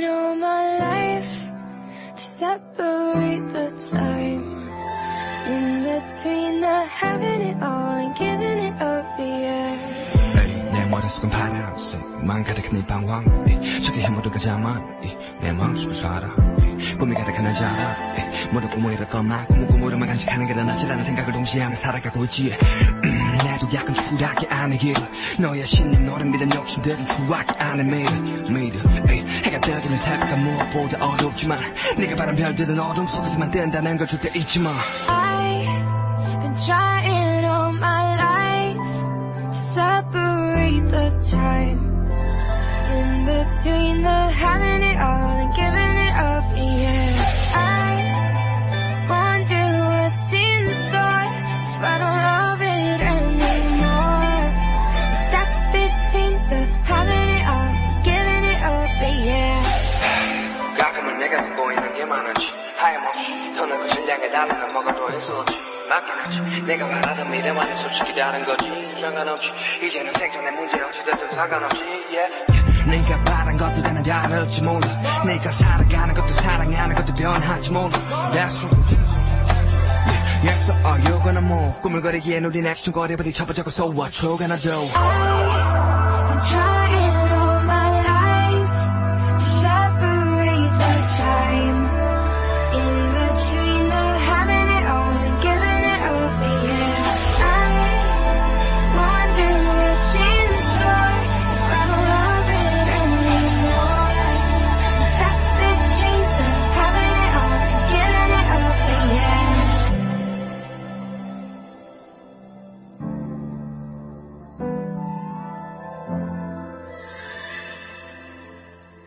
trying all my life to separate the time in between the having it all and giving it up, yeah. 내 머릿속은 파란색만 가득한 이 방황 저기 해모두가 자만 내 마음속을 살아 꿈이 가득한 날 자라 모두 꿈을 잃었건만 꿈으로만 간직하는 게 더 낫지라는 생각을 동시에 하며 살아가고 있지 나도 약간 추락이 아닌 길 너의 신념 너를 믿은 욕심들은 추락이 아닌 믿음 해가 뜨기는 새벽과 무엇보다 어둡지만 네가 바란 별들은 어둠 속에서만 뜬다는 걸 절대 잊지 마 I've been trying all my life to separate the time in between the having it all and giving it up, yeah. I wonder what's in store if I don't love it anymore. Is that between the having it all and giving it up, yeah. 가끔은 내가 보이는 게 많은지 하염없이 더 넓은 신량에 달라는 뭐가 더 있었지 맞긴 하지 내가 바라던 미래만의 솔직히 다른 거지 상관없지 이제는 생존의 문제 어찌됐든 상관없지 yeah. 네가 바란 것도 다 난 다를지 몰라 네가 살아가는 것도 사랑하는 것도 변하지 몰라 That's true Yes, so are you gonna move 꾸물거리기엔 우린 액션거리 버리 쳐보자고 So what you gonna do I've been trying all my life to separate the time in between the having it all and giving it up, yeah. I wonder what's in store if I don't love it anymore. Is that between the having it all and giving it up, yeah.